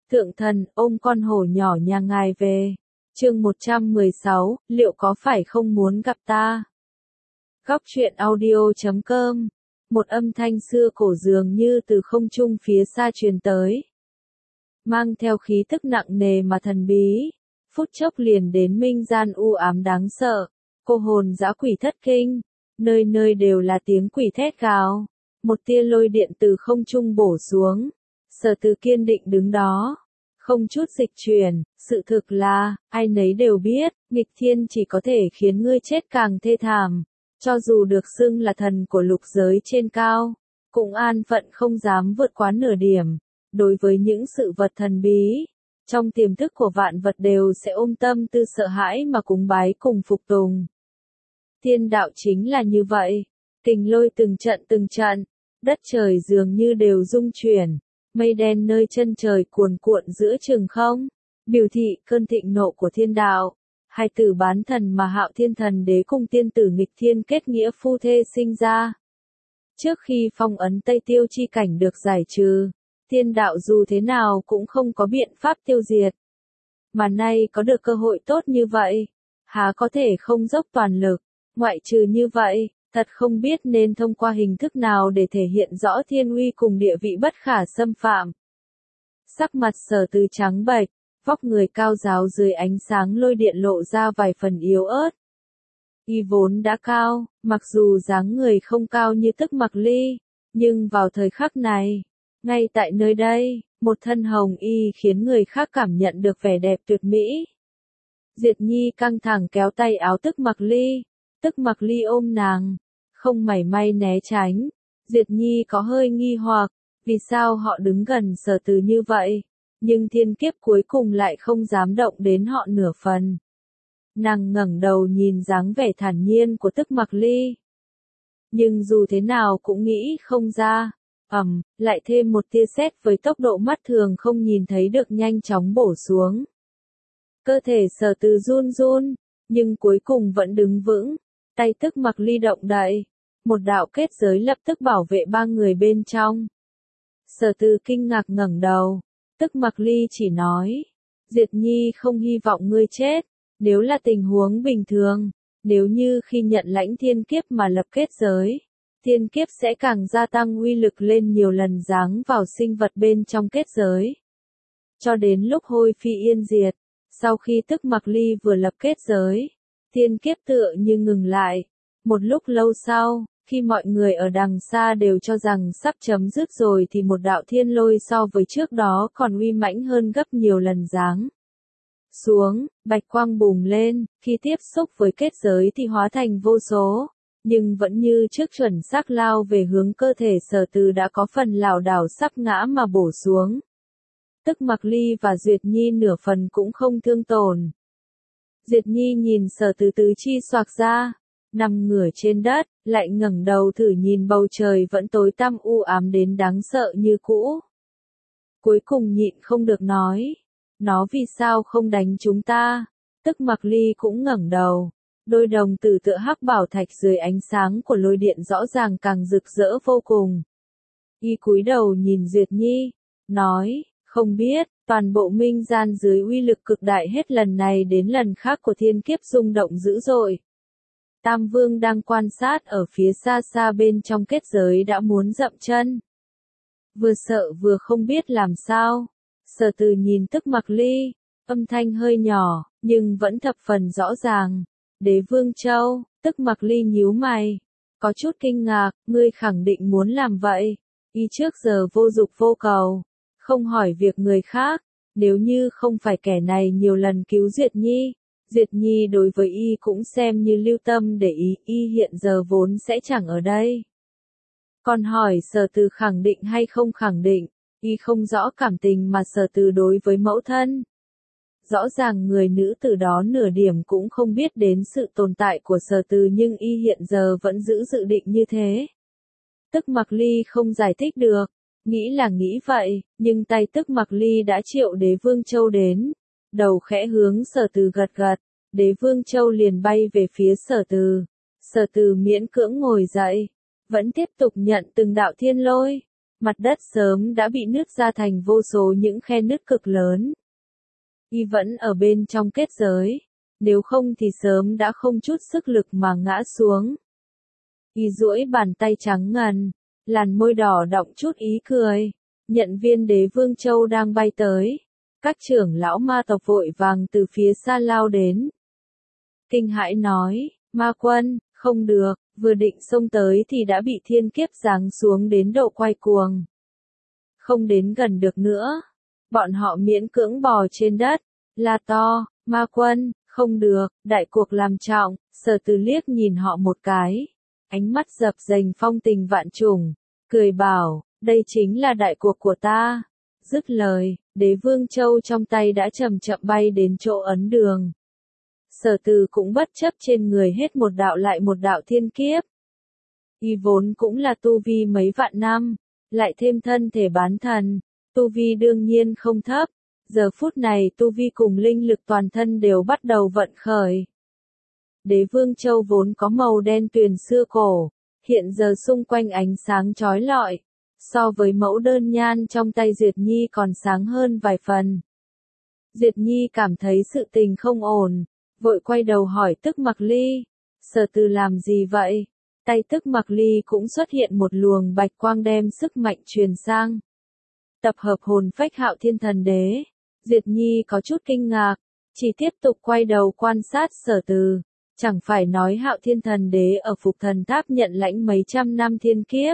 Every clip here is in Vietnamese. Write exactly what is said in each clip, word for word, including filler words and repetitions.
Thượng thần, ôm con hổ nhỏ nhà ngài về. Chương một trăm mười sáu, liệu có phải không muốn gặp ta? Góc truyện audio chấm com. Một âm thanh xưa cổ dường như từ không trung phía xa truyền tới. Mang theo khí tức nặng nề mà thần bí. Phút chốc liền đến minh gian u ám đáng sợ. Cô hồn dã quỷ thất kinh. Nơi nơi đều là tiếng quỷ thét gào. Một tia lôi điện từ không trung bổ xuống. Sở Từ kiên định đứng đó. Không chút dịch chuyển, sự thực là, ai nấy đều biết, nghịch thiên chỉ có thể khiến ngươi chết càng thê thảm. Cho dù được xưng là thần của lục giới trên cao, cũng an phận không dám vượt quá nửa điểm. Đối với những sự vật thần bí, trong tiềm thức của vạn vật đều sẽ ôm tâm tư sợ hãi mà cúng bái cùng phục tùng. Thiên đạo chính là như vậy, kình lôi từng trận từng trận, đất trời dường như đều rung chuyển. Mây đen nơi chân trời cuồn cuộn giữa trường không, biểu thị cơn thịnh nộ của thiên đạo. Hai tử bán thần mà Hạo Thiên Thần Đế cùng tiên tử nghịch thiên kết nghĩa phu thê sinh ra. Trước khi phong ấn Tây Tiêu chi cảnh được giải trừ, thiên đạo dù thế nào cũng không có biện pháp tiêu diệt. Mà nay có được cơ hội tốt như vậy, há có thể không dốc toàn lực, ngoại trừ như vậy. Thật không biết nên thông qua hình thức nào để thể hiện rõ thiên uy cùng địa vị bất khả xâm phạm. Sắc mặt Sở Từ trắng bệch, vóc người cao ráo dưới ánh sáng lôi điện lộ ra vài phần yếu ớt. Y vốn đã cao, mặc dù dáng người không cao như Tức Mặc Ly, nhưng vào thời khắc này, ngay tại nơi đây, một thân hồng y khiến người khác cảm nhận được vẻ đẹp tuyệt mỹ. Diệt Nhi căng thẳng kéo tay áo Tức Mặc Ly. Tức Mặc Ly ôm nàng, không mảy may né tránh. Diệt Nhi có hơi nghi hoặc, vì sao họ đứng gần Sở Từ như vậy, nhưng thiên kiếp cuối cùng lại không dám động đến họ nửa phần. Nàng ngẩng đầu nhìn dáng vẻ thản nhiên của Tức Mặc Ly. Nhưng dù thế nào cũng nghĩ không ra, ầm, lại thêm một tia sét với tốc độ mắt thường không nhìn thấy được nhanh chóng bổ xuống. Cơ thể Sở Từ run run, nhưng cuối cùng vẫn đứng vững. Tay Tức Mặc Ly động đậy, một đạo kết giới lập tức bảo vệ ba người bên trong. Sở Từ kinh ngạc ngẩng đầu, Tức Mặc Ly chỉ nói, Diệt Nhi không hy vọng ngươi chết, nếu là tình huống bình thường, nếu như khi nhận lãnh thiên kiếp mà lập kết giới, thiên kiếp sẽ càng gia tăng uy lực lên nhiều lần giáng vào sinh vật bên trong kết giới. Cho đến lúc hôi phi yên diệt, sau khi Tức Mặc Ly vừa lập kết giới, thiên kiếp tựa như ngừng lại. Một lúc lâu sau, khi mọi người ở đằng xa đều cho rằng sắp chấm dứt rồi thì một đạo thiên lôi so với trước đó còn uy mãnh hơn gấp nhiều lần giáng xuống, bạch quang bùng lên, khi tiếp xúc với kết giới thì hóa thành vô số, nhưng vẫn như trước chuẩn xác lao về hướng cơ thể Sở Từ đã có phần lảo đảo sắp ngã mà bổ xuống. Tức Mặc Ly và Duyệt Nhi nửa phần cũng không thương tổn. Diệt Nhi nhìn Sở Từ tứ chi xoạc ra, nằm ngửa trên đất, lại ngẩng đầu thử nhìn bầu trời vẫn tối tăm u ám đến đáng sợ như cũ. Cuối cùng nhịn không được nói, nó vì sao không đánh chúng ta? Tức Mặc Ly cũng ngẩng đầu, đôi đồng tử tựa hắc bảo thạch dưới ánh sáng của lôi điện rõ ràng càng rực rỡ vô cùng. Y cúi đầu nhìn Duyệt Nhi, nói, không biết. Toàn bộ minh gian dưới uy lực cực đại hết lần này đến lần khác của thiên kiếp rung động dữ dội. Tam Vương đang quan sát ở phía xa xa bên trong kết giới đã muốn dậm chân. Vừa sợ vừa không biết làm sao. Sở Từ nhìn Tức Mặc Ly, âm thanh hơi nhỏ, nhưng vẫn thập phần rõ ràng. Đế Vương Châu, Tức Mặc Ly nhíu mày, có chút kinh ngạc, ngươi khẳng định muốn làm vậy. Y trước giờ vô dục vô cầu, không hỏi việc người khác, nếu như không phải kẻ này nhiều lần cứu Diệt Nhi, Diệt Nhi đối với y cũng xem như lưu tâm để ý, y hiện giờ vốn sẽ chẳng ở đây. Còn hỏi Sở Từ khẳng định hay không khẳng định, y không rõ cảm tình mà Sở Từ đối với mẫu thân. Rõ ràng người nữ tử đó nửa điểm cũng không biết đến sự tồn tại của Sở Từ nhưng y hiện giờ vẫn giữ dự định như thế. Tức Mặc Ly không giải thích được. Nghĩ là nghĩ vậy, nhưng tay Tức Mặc Ly đã triệu Đế Vương Châu đến. Đầu khẽ hướng Sở Từ gật gật, Đế Vương Châu liền bay về phía Sở Từ. Sở Từ miễn cưỡng ngồi dậy, vẫn tiếp tục nhận từng đạo thiên lôi. Mặt đất sớm đã bị nứt ra thành vô số những khe nứt cực lớn. Y vẫn ở bên trong kết giới, nếu không thì sớm đã không chút sức lực mà ngã xuống. Y duỗi bàn tay trắng ngần, làn môi đỏ đọng chút ý cười, nhận viên đế vương châu đang bay tới. Các trưởng lão ma tộc vội vàng từ phía xa lao đến. Kinh hãi nói, ma quân, không được, vừa định xông tới thì đã bị thiên kiếp giáng xuống đến độ quay cuồng. Không đến gần được nữa. Bọn họ miễn cưỡng bò trên đất, la to, ma quân, không được, đại cuộc làm trọng. Sở Từ liếc nhìn họ một cái, ánh mắt dập dềnh phong tình vạn trùng, cười bảo, đây chính là đại cuộc của ta. Dứt lời, đế vương châu trong tay đã chậm chậm bay đến chỗ ấn đường. Sở Từ cũng bất chấp trên người hết một đạo lại một đạo thiên kiếp. Y vốn cũng là tu vi mấy vạn năm, lại thêm thân thể bán thần, tu vi đương nhiên không thấp. Giờ phút này tu vi cùng linh lực toàn thân đều bắt đầu vận khởi. Đế vương châu vốn có màu đen tuyền xưa cổ, hiện giờ xung quanh ánh sáng chói lọi, so với mẫu đơn nhan trong tay Duyệt Nhi còn sáng hơn vài phần. Duyệt Nhi cảm thấy sự tình không ổn, vội quay đầu hỏi Tức Mặc Ly, Sở Từ làm gì vậy? Tay Tức Mặc Ly cũng xuất hiện một luồng bạch quang đem sức mạnh truyền sang. Tập hợp hồn phách Hạo Thiên Thần Đế. Duyệt Nhi có chút kinh ngạc, chỉ tiếp tục quay đầu quan sát Sở Từ. Chẳng phải nói Hạo Thiên Thần Đế ở Phục Thần Tháp nhận lãnh mấy trăm năm thiên kiếp.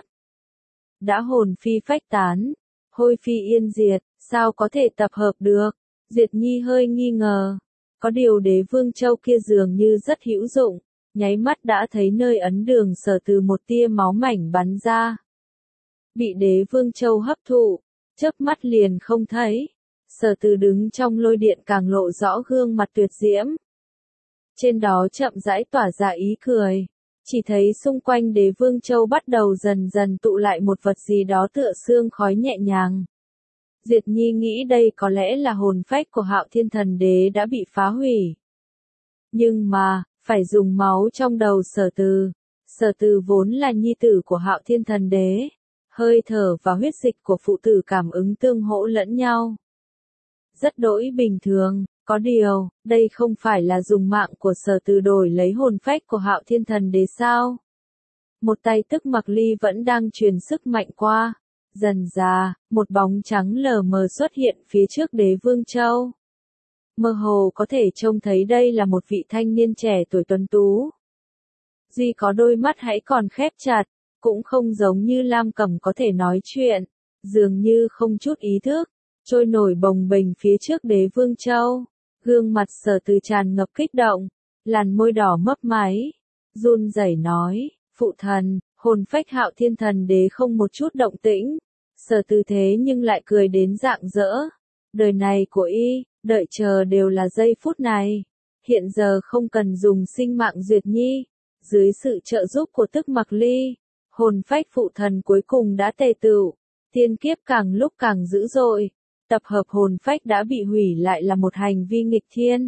Đã hồn phi phách tán, hôi phi yên diệt, sao có thể tập hợp được? Duyệt Nhi hơi nghi ngờ. Có điều đế vương châu kia dường như rất hữu dụng, nháy mắt đã thấy nơi ấn đường Sở Từ một tia máu mảnh bắn ra. Bị đế vương châu hấp thụ, chớp mắt liền không thấy. Sở Từ đứng trong lôi điện càng lộ rõ gương mặt tuyệt diễm. Trên đó chậm rãi tỏa ra ý cười. Chỉ thấy xung quanh đế vương châu bắt đầu dần dần tụ lại một vật gì đó tựa sương khói nhẹ nhàng. Duyệt Nhi nghĩ đây có lẽ là hồn phách của Hạo Thiên Thần Đế đã bị phá hủy. Nhưng mà, phải dùng máu trong đầu Sở Từ. Sở Từ vốn là nhi tử của Hạo Thiên Thần Đế. Hơi thở và huyết dịch của phụ tử cảm ứng tương hỗ lẫn nhau. Rất đỗi bình thường, có điều, đây không phải là dùng mạng của Sở Từ đổi lấy hồn phách của Hạo Thiên Thần Đế sao? Một tay Tức Mặc Ly vẫn đang truyền sức mạnh qua. Dần dà, một bóng trắng lờ mờ xuất hiện phía trước đế vương châu. Mơ hồ có thể trông thấy đây là một vị thanh niên trẻ tuổi tuấn tú. Duy có đôi mắt hãy còn khép chặt, cũng không giống như Lam Cẩm có thể nói chuyện, dường như không chút ý thức, trôi nổi bồng bềnh phía trước đế vương châu. Gương mặt Sở Từ tràn ngập kích động, làn môi đỏ mấp máy, run rẩy nói, phụ thần, hồn phách Hạo Thiên Thần Đế không một chút động tĩnh. Sở Từ thế nhưng lại cười đến rạng rỡ. Đời này của y, đợi chờ đều là giây phút này. Hiện giờ không cần dùng sinh mạng Duyệt Nhi. Dưới sự trợ giúp của Tức Mặc Ly, hồn phách phụ thần cuối cùng đã tề tựu. Thiên kiếp càng lúc càng dữ dội. Tập hợp hồn phách đã bị hủy lại là một hành vi nghịch thiên.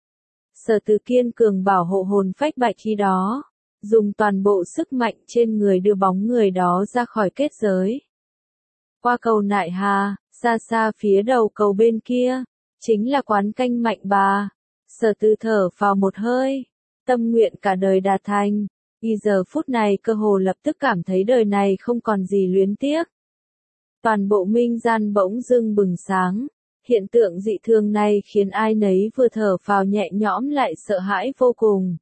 Sở Từ kiên cường bảo hộ hồn phách bạch khi đó. Dùng toàn bộ sức mạnh trên người đưa bóng người đó ra khỏi kết giới. Qua cầu Nại Hà, xa xa phía đầu cầu bên kia, chính là quán canh Mạnh Bà. Sở Từ thở vào một hơi, tâm nguyện cả đời đạt thành. Y giờ phút này cơ hồ lập tức cảm thấy đời này không còn gì luyến tiếc. Toàn bộ minh gian bỗng dưng bừng sáng. Hiện tượng dị thường này khiến ai nấy vừa thở phào nhẹ nhõm lại sợ hãi vô cùng.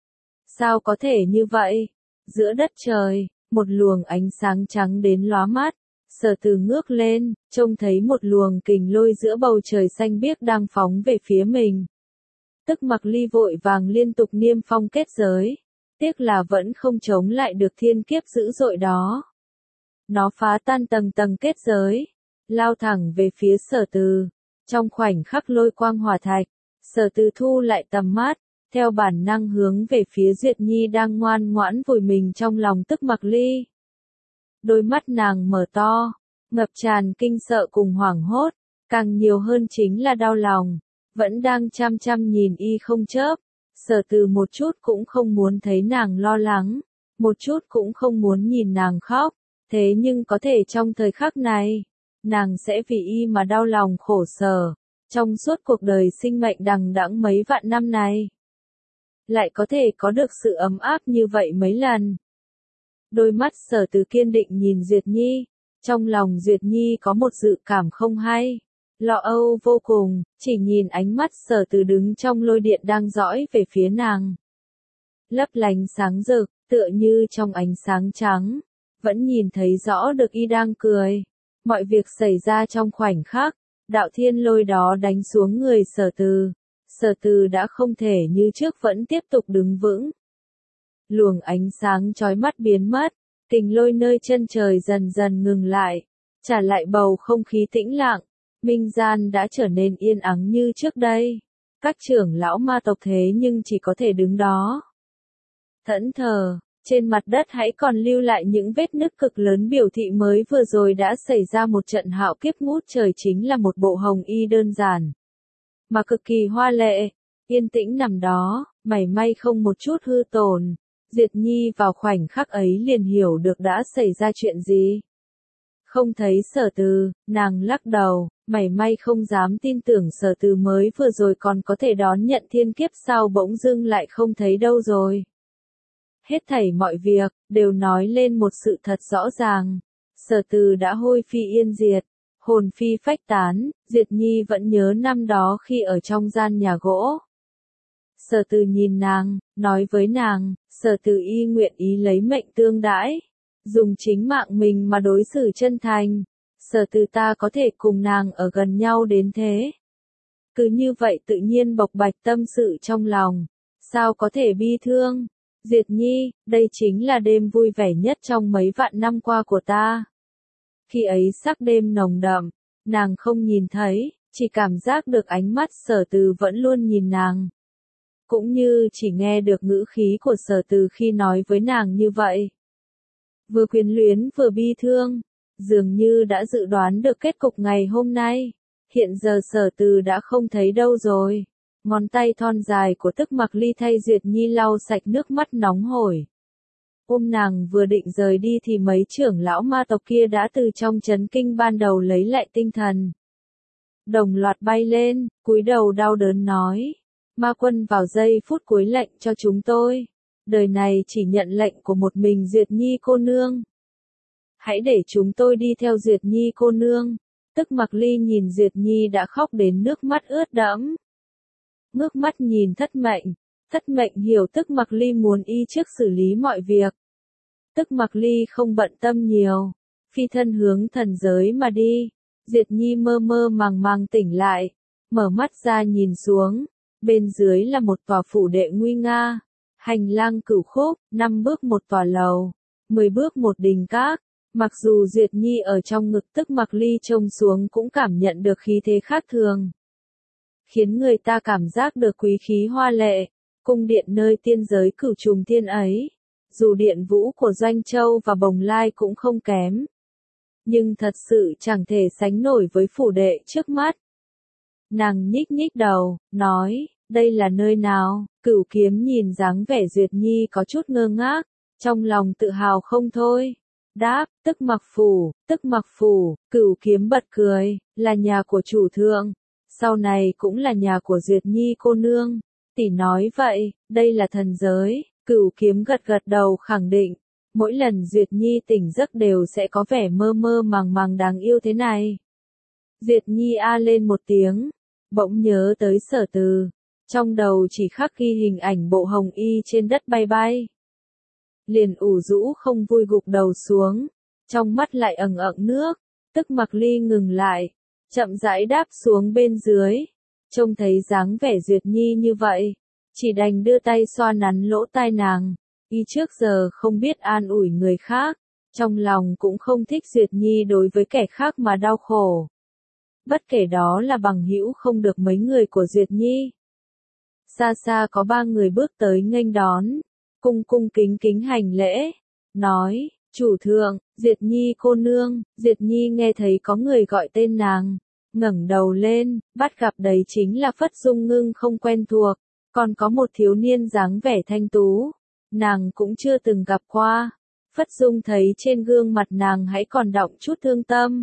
Sao có thể như vậy? Giữa đất trời, một luồng ánh sáng trắng đến lóa mắt. Sở Từ ngước lên, trông thấy một luồng kình lôi giữa bầu trời xanh biếc đang phóng về phía mình. Tức Mặc Ly vội vàng liên tục niêm phong kết giới. Tiếc là vẫn không chống lại được thiên kiếp dữ dội đó. Nó phá tan tầng tầng kết giới, lao thẳng về phía Sở Từ. Trong khoảnh khắc lôi quang hỏa thạch, Sở Từ thu lại tầm mắt, theo bản năng hướng về phía Duyệt Nhi đang ngoan ngoãn vùi mình trong lòng Tức Mặc Ly. Đôi mắt nàng mở to, ngập tràn kinh sợ cùng hoảng hốt, càng nhiều hơn chính là đau lòng, vẫn đang chăm chăm nhìn y không chớp. Sở Từ một chút cũng không muốn thấy nàng lo lắng, một chút cũng không muốn nhìn nàng khóc, Thế nhưng có thể trong thời khắc này, nàng sẽ vì y mà đau lòng khổ sở, trong suốt cuộc đời sinh mệnh đằng đẵng mấy vạn năm này. Lại có thể có được sự ấm áp như vậy mấy lần. Đôi mắt Sở Từ kiên định nhìn Duyệt Nhi, trong lòng Duyệt Nhi có một dự cảm không hay, lo âu vô cùng, chỉ nhìn ánh mắt Sở Từ đứng trong lôi điện đang dõi về phía nàng. Lấp lánh sáng rực, tựa như trong ánh sáng trắng, vẫn nhìn thấy rõ được y đang cười. Mọi việc xảy ra trong khoảnh khắc, đạo thiên lôi đó đánh xuống người Sở Từ. Sở Từ đã không thể như trước vẫn tiếp tục đứng vững. Luồng ánh sáng chói mắt biến mất, kình lôi nơi chân trời dần dần ngừng lại, trả lại bầu không khí tĩnh lặng, minh gian đã trở nên yên ắng như trước đây. Các trưởng lão ma tộc thế nhưng chỉ có thể đứng đó. Thẫn thờ, trên mặt đất hãy còn lưu lại những vết nứt cực lớn biểu thị mới vừa rồi đã xảy ra một trận hạo kiếp ngút trời, chính là một bộ hồng y đơn giản, mà cực kỳ hoa lệ, yên tĩnh nằm đó, mảy may không một chút hư tổn. Diệt Nhi vào khoảnh khắc ấy liền hiểu được đã xảy ra chuyện gì. Không thấy Sở Từ, nàng lắc đầu, mảy may không dám tin tưởng Sở Từ mới vừa rồi còn có thể đón nhận thiên kiếp, sao bỗng dưng lại không thấy đâu rồi. Hết thảy mọi việc, đều nói lên một sự thật rõ ràng. Sở Từ đã hôi phi yên diệt, hồn phi phách tán. Diệt Nhi vẫn nhớ năm đó khi ở trong gian nhà gỗ. Sở Từ nhìn nàng, nói với nàng, Sở Từ y nguyện ý lấy mệnh tương đãi, dùng chính mạng mình mà đối xử chân thành. Sở Từ ta có thể cùng nàng ở gần nhau đến thế. Cứ như vậy tự nhiên bộc bạch tâm sự trong lòng, sao có thể bi thương. Diệt Nhi, đây chính là đêm vui vẻ nhất trong mấy vạn năm qua của ta. Khi ấy sắc đêm nồng đậm, nàng không nhìn thấy, chỉ cảm giác được ánh mắt Sở Từ vẫn luôn nhìn nàng. Cũng như chỉ nghe được ngữ khí của Sở Từ khi nói với nàng như vậy. Vừa quyến luyến vừa bi thương, dường như đã dự đoán được kết cục ngày hôm nay. Hiện giờ Sở Từ đã không thấy đâu rồi. Ngón tay thon dài của Tức Mặc Ly thay Duyệt Nhi lau sạch nước mắt nóng hổi. Ôm nàng vừa định rời đi thì mấy trưởng lão ma tộc kia đã từ trong chấn kinh ban đầu lấy lại tinh thần. Đồng loạt bay lên, cúi đầu đau đớn nói. Ma quân vào giây phút cuối lệnh cho chúng tôi. Đời này chỉ nhận lệnh của một mình Duyệt Nhi cô nương. Hãy để chúng tôi đi theo Duyệt Nhi cô nương. Tức Mặc Ly nhìn Duyệt Nhi đã khóc đến nước mắt ướt đẫm. Ngước mắt nhìn Thất Mệnh. Thất Mệnh hiểu Tức Mặc Ly muốn y trước xử lý mọi việc. Tức Mặc Ly không bận tâm nhiều. Phi thân hướng thần giới mà đi. Duyệt Nhi mơ mơ màng màng tỉnh lại. Mở mắt ra nhìn xuống. Bên dưới là một tòa phủ đệ nguy nga. Hành lang cửu khúc, năm bước một tòa lầu, mười bước một đình các. Mặc dù Duyệt Nhi ở trong ngực Tức Mặc Ly trông xuống cũng cảm nhận được khí thế khác thường. Khiến người ta cảm giác được quý khí hoa lệ. Cung điện nơi tiên giới cửu trùng thiên ấy. Dù điện vũ của Doanh Châu và Bồng Lai cũng không kém. Nhưng thật sự chẳng thể sánh nổi với phủ đệ trước mắt. Nàng nhích nhích đầu, nói, đây là nơi nào? Cửu Kiếm nhìn dáng vẻ Duyệt Nhi có chút ngơ ngác, trong lòng tự hào không thôi. Đáp, Tức Mặc phủ, Tức Mặc phủ. Cửu Kiếm bật cười, là nhà của chủ thượng, sau này cũng là nhà của Duyệt Nhi cô nương. Tỷ nói vậy, đây là thần giới. Cửu Kiếm gật gật đầu khẳng định, mỗi lần Duyệt Nhi tỉnh giấc đều sẽ có vẻ mơ mơ màng màng đáng yêu thế này. Duyệt Nhi a lên một tiếng, bỗng nhớ tới Sở Từ, trong đầu chỉ khắc ghi hình ảnh bộ hồng y trên đất bay bay. Liền ủ rũ không vui gục đầu xuống, trong mắt lại ẩn ẩn nước. Tức Mặc Ly ngừng lại, chậm rãi đáp xuống bên dưới, trông thấy dáng vẻ Duyệt Nhi như vậy, chỉ đành đưa tay xoa nắn lỗ tai nàng. Y trước giờ không biết an ủi người khác, trong lòng cũng không thích Duyệt Nhi đối với kẻ khác mà đau khổ. Bất kể đó là bằng hữu không được mấy người của Duyệt Nhi. Xa xa có ba người bước tới nghênh đón, cung cung kính kính hành lễ, nói, chủ thượng, Duyệt Nhi cô nương. Duyệt Nhi nghe thấy có người gọi tên nàng, ngẩng đầu lên, bắt gặp đấy chính là Phất Dung Ngưng không quen thuộc, còn có một thiếu niên dáng vẻ thanh tú, nàng cũng chưa từng gặp qua. Phất Dung thấy trên gương mặt nàng hãy còn đọng chút thương tâm.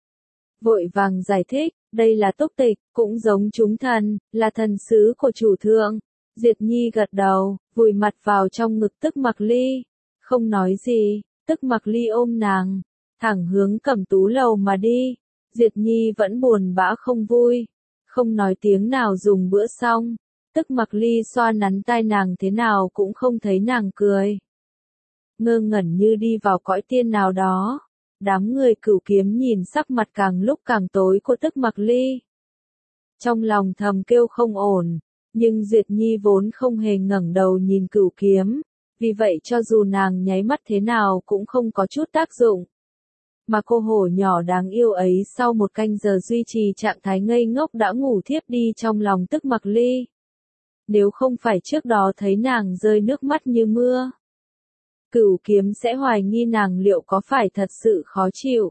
Vội vàng giải thích, đây là túc tịch, cũng giống chúng thần, là thần sứ của chủ thượng. Diệt Nhi gật đầu, vùi mặt vào trong ngực Tức Mặc Ly. Không nói gì, Tức Mặc Ly ôm nàng, thẳng hướng Cẩm Tú lầu mà đi. Diệt Nhi vẫn buồn bã không vui, không nói tiếng nào dùng bữa xong. Tức Mặc Ly xoa nắn tai nàng thế nào cũng không thấy nàng cười. Ngơ ngẩn như đi vào cõi tiên nào đó. Đám người Cửu Kiếm nhìn sắc mặt càng lúc càng tối của Tức Mặc Ly. Trong lòng thầm kêu không ổn, nhưng Duyệt Nhi vốn không hề ngẩng đầu nhìn Cửu Kiếm, vì vậy cho dù nàng nháy mắt thế nào cũng không có chút tác dụng. Mà cô hổ nhỏ đáng yêu ấy sau một canh giờ duy trì trạng thái ngây ngốc đã ngủ thiếp đi trong lòng Tức Mặc Ly. Nếu không phải trước đó thấy nàng rơi nước mắt như mưa, Cửu Kiếm sẽ hoài nghi nàng liệu có phải thật sự khó chịu.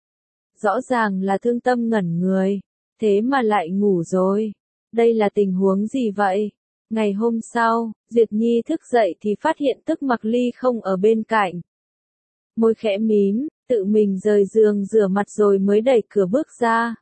Rõ ràng là thương tâm ngẩn người, thế mà lại ngủ rồi. Đây là tình huống gì vậy? Ngày hôm sau, Diệt Nhi thức dậy thì phát hiện Tức Mặc Ly không ở bên cạnh. Môi khẽ mím, tự mình rời giường rửa mặt rồi mới đẩy cửa bước ra.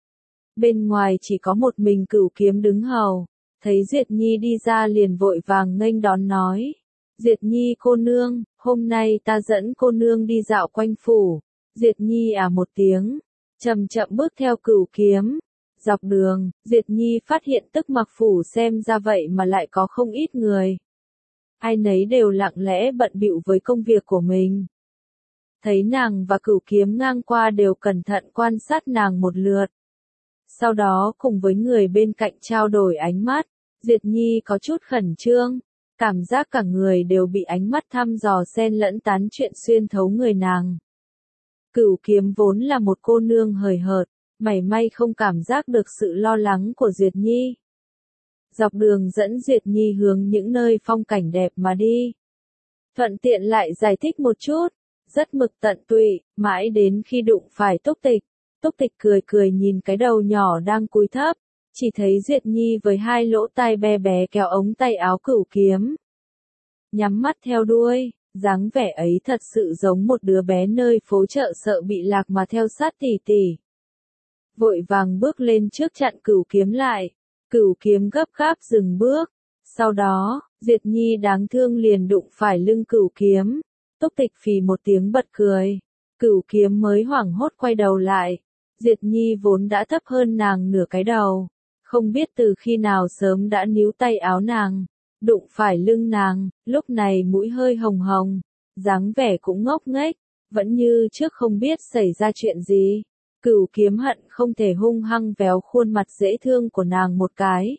Bên ngoài chỉ có một mình Cửu Kiếm đứng hầu, thấy Diệt Nhi đi ra liền vội vàng nghênh đón nói. Diệt Nhi cô nương, hôm nay ta dẫn cô nương đi dạo quanh phủ. Diệt Nhi à một tiếng, chậm chậm bước theo Cửu Kiếm. Dọc đường, Diệt Nhi phát hiện Tức Mặc phủ xem ra vậy mà lại có không ít người. Ai nấy đều lặng lẽ bận bịu với công việc của mình. Thấy nàng và Cửu Kiếm ngang qua đều cẩn thận quan sát nàng một lượt. Sau đó cùng với người bên cạnh trao đổi ánh mắt, Diệt Nhi có chút khẩn trương, cảm giác cả người đều bị ánh mắt thăm dò xen lẫn tán chuyện xuyên thấu người nàng. Cửu Kiếm vốn là một cô nương hời hợt, mảy may không cảm giác được sự lo lắng của Duyệt Nhi. Dọc đường dẫn Duyệt Nhi hướng những nơi phong cảnh đẹp mà đi. Thuận tiện lại giải thích một chút, rất mực tận tụy, mãi đến khi đụng phải Túc Tịch. Túc Tịch cười cười nhìn cái đầu nhỏ đang cúi thấp, chỉ thấy Duyệt Nhi với hai lỗ tai bé bé kéo ống tay áo Cửu Kiếm. Nhắm mắt theo đuôi, dáng vẻ ấy thật sự giống một đứa bé nơi phố chợ sợ bị lạc mà theo sát tỉ tỉ. Vội vàng bước lên trước chặn Cửu Kiếm lại, Cửu Kiếm gấp gáp dừng bước. Sau đó, Duyệt Nhi đáng thương liền đụng phải lưng Cửu Kiếm. Túc Tịch phì một tiếng bật cười, Cửu Kiếm mới hoảng hốt quay đầu lại. Duyệt Nhi vốn đã thấp hơn nàng nửa cái đầu, không biết từ khi nào sớm đã níu tay áo nàng, đụng phải lưng nàng, lúc này mũi hơi hồng hồng, dáng vẻ cũng ngốc nghếch, vẫn như trước không biết xảy ra chuyện gì. Cửu Kiếm hận không thể hung hăng véo khuôn mặt dễ thương của nàng một cái.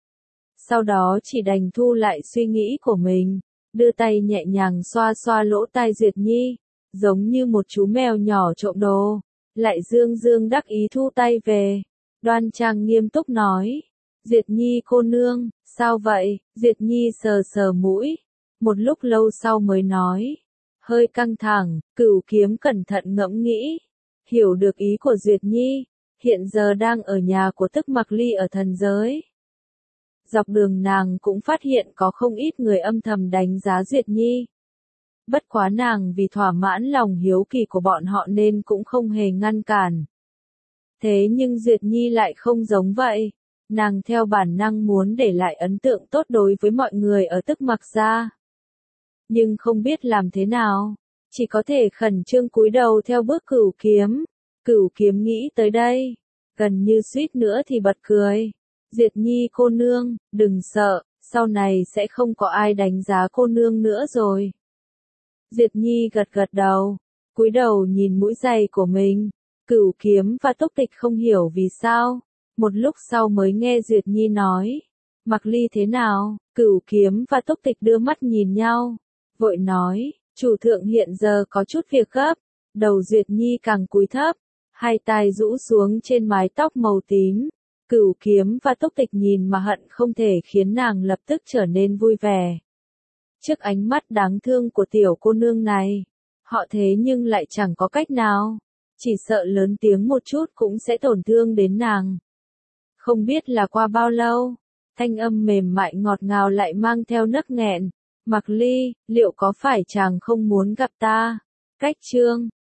Sau đó chỉ đành thu lại suy nghĩ của mình, đưa tay nhẹ nhàng xoa xoa lỗ tai Duyệt Nhi, giống như một chú mèo nhỏ trộm đồ, lại dương dương đắc ý thu tay về. Đoan Trang nghiêm túc nói, Duyệt Nhi cô nương, sao vậy? Duyệt Nhi sờ sờ mũi, một lúc lâu sau mới nói, hơi căng thẳng. Cửu Kiếm cẩn thận ngẫm nghĩ, hiểu được ý của Duyệt Nhi, hiện giờ đang ở nhà của Tức Mặc Ly ở thần giới. Dọc đường nàng cũng phát hiện có không ít người âm thầm đánh giá Duyệt Nhi. Bất quá nàng vì thỏa mãn lòng hiếu kỳ của bọn họ nên cũng không hề ngăn cản. Thế nhưng Duyệt Nhi lại không giống vậy, nàng theo bản năng muốn để lại ấn tượng tốt đối với mọi người ở Tức Mặc gia. Nhưng không biết làm thế nào, chỉ có thể khẩn trương cúi đầu theo bước Cửu Kiếm. Cửu Kiếm nghĩ tới đây, gần như suýt nữa thì bật cười. Duyệt Nhi cô nương, đừng sợ, sau này sẽ không có ai đánh giá cô nương nữa rồi. Duyệt Nhi gật gật đầu, cúi đầu nhìn mũi giày của mình. Cửu Kiếm và Túc Tịch không hiểu vì sao, một lúc sau mới nghe Duyệt Nhi nói, Mặc Ly thế nào? Cửu Kiếm và Túc Tịch đưa mắt nhìn nhau, vội nói, chủ thượng hiện giờ có chút việc gấp. Đầu Duyệt Nhi càng cúi thấp, hai tai rũ xuống trên mái tóc màu tím. Cửu Kiếm và Túc Tịch nhìn mà hận không thể khiến nàng lập tức trở nên vui vẻ. Trước ánh mắt đáng thương của tiểu cô nương này, họ thế nhưng lại chẳng có cách nào, chỉ sợ lớn tiếng một chút cũng sẽ tổn thương đến nàng. Không biết là qua bao lâu, thanh âm mềm mại ngọt ngào lại mang theo nấc nghẹn, Mặc Ly, liệu có phải chàng không muốn gặp ta? Cách chương